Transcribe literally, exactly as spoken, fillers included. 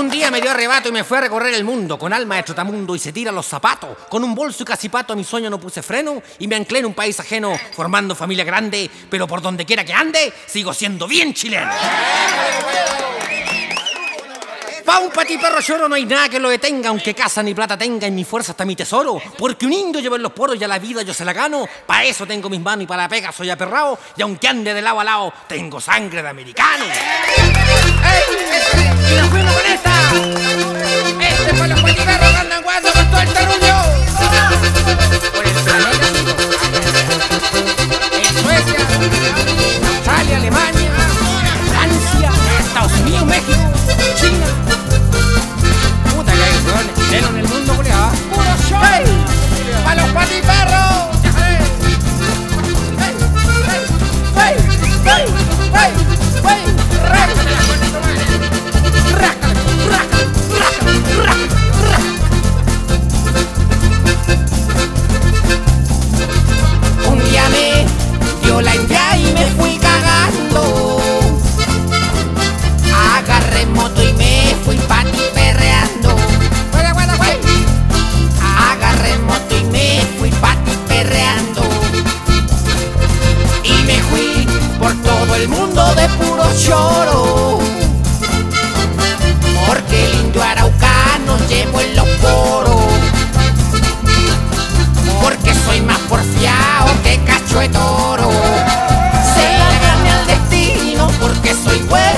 Un día me dio arrebato y me fue a recorrer el mundo con alma de trotamundo y se tira los zapatos. Con un bolso y cacipato a mi sueño no puse freno y me anclé en un país ajeno formando familia grande, pero por donde quiera que ande sigo siendo bien chileno. Pa' un patiperro lloro no hay nada que lo detenga, aunque casa ni plata tenga, en mi fuerza está mi tesoro, porque un indio lleva en los poros y a la vida yo se la gano. Pa' eso tengo mis manos y para la pega soy aperrado, y aunque ande de lado a lado tengo sangre de americano. ¡Ey! ¡Y nos fuimos con esta! Este es para los patiperros que andan jugando con todo el terruño. Por el planeta, en Suecia, Australia, Alemania, Francia, Estados Unidos, México, China. Puta que hay hueones chilenos en el mundo, culiao. ¡Puro show! ¡Hey! ¡Para los patiperros! ¡Hey! ¡Hey! ¡Hey! ¡Hey! ¡Hey! ¡Hey! ¡Rácate la cuenta, madre! ¡Rácate! ¡Rácate! ¡Rácate! ¡Rácate! Un día me dio la idea y me fui cagando. Agarré moto y me fui pati perreando. Agarré moto y me fui pati perreando. Y me fui por todo el mundo de puro choro, porque el indio araucano llevo en los poros, porque soy más porfiado que cacho de toro. Se la gané al destino porque soy bueno.